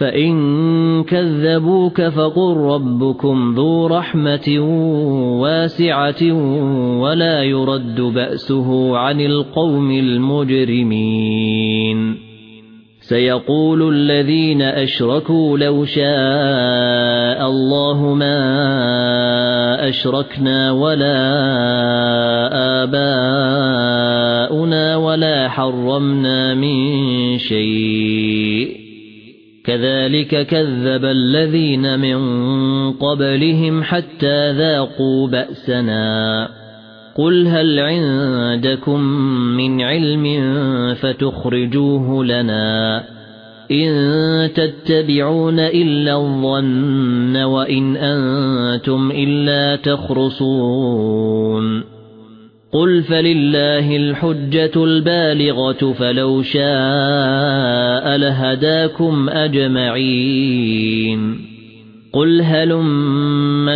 فإن كذبوك فقل ربكم ذو رحمة واسعة ولا يرد بأسه عن القوم المجرمين سيقول الذين أشركوا لو شاء الله ما أشركنا ولا آباؤنا ولا حرمنا من شيء كذلك كذب الذين من قبلهم حتى ذاقوا بأسنا قل هل عندكم من علم فتخرجوه لنا إن تتبعون إلا الظن وإن أنتم إلا تخرصون قل فلله الحجة البالغة فلو شاء لهداكم أجمعين قل هلم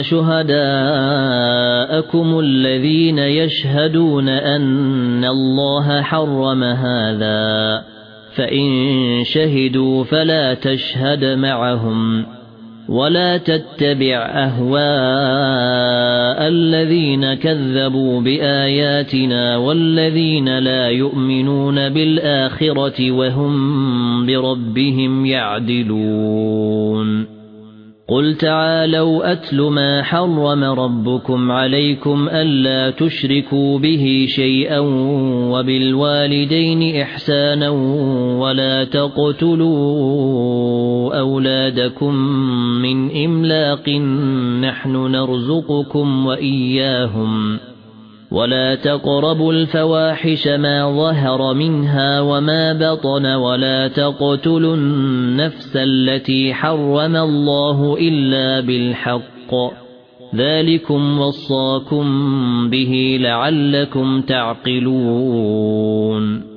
شهداءكم الذين يشهدون أن الله حرم هذا فإن شهدوا فلا تشهد معهم ولا تتبع أهواء الذين كذبوا بآياتنا والذين لا يؤمنون بالآخرة وهم بربهم يعدلون قل تعالوا أتل ما حرم ربكم عليكم ألا تشركوا به شيئا وبالوالدين إحسانا ولا تقتلوا أولادكم من إملاق نحن نرزقكم وإياهم ولا تقربوا الفواحش ما ظهر منها وما بطن ولا تقتلوا النفس التي حرم الله إلا بالحق ذلكم وصاكم به لعلكم تعقلون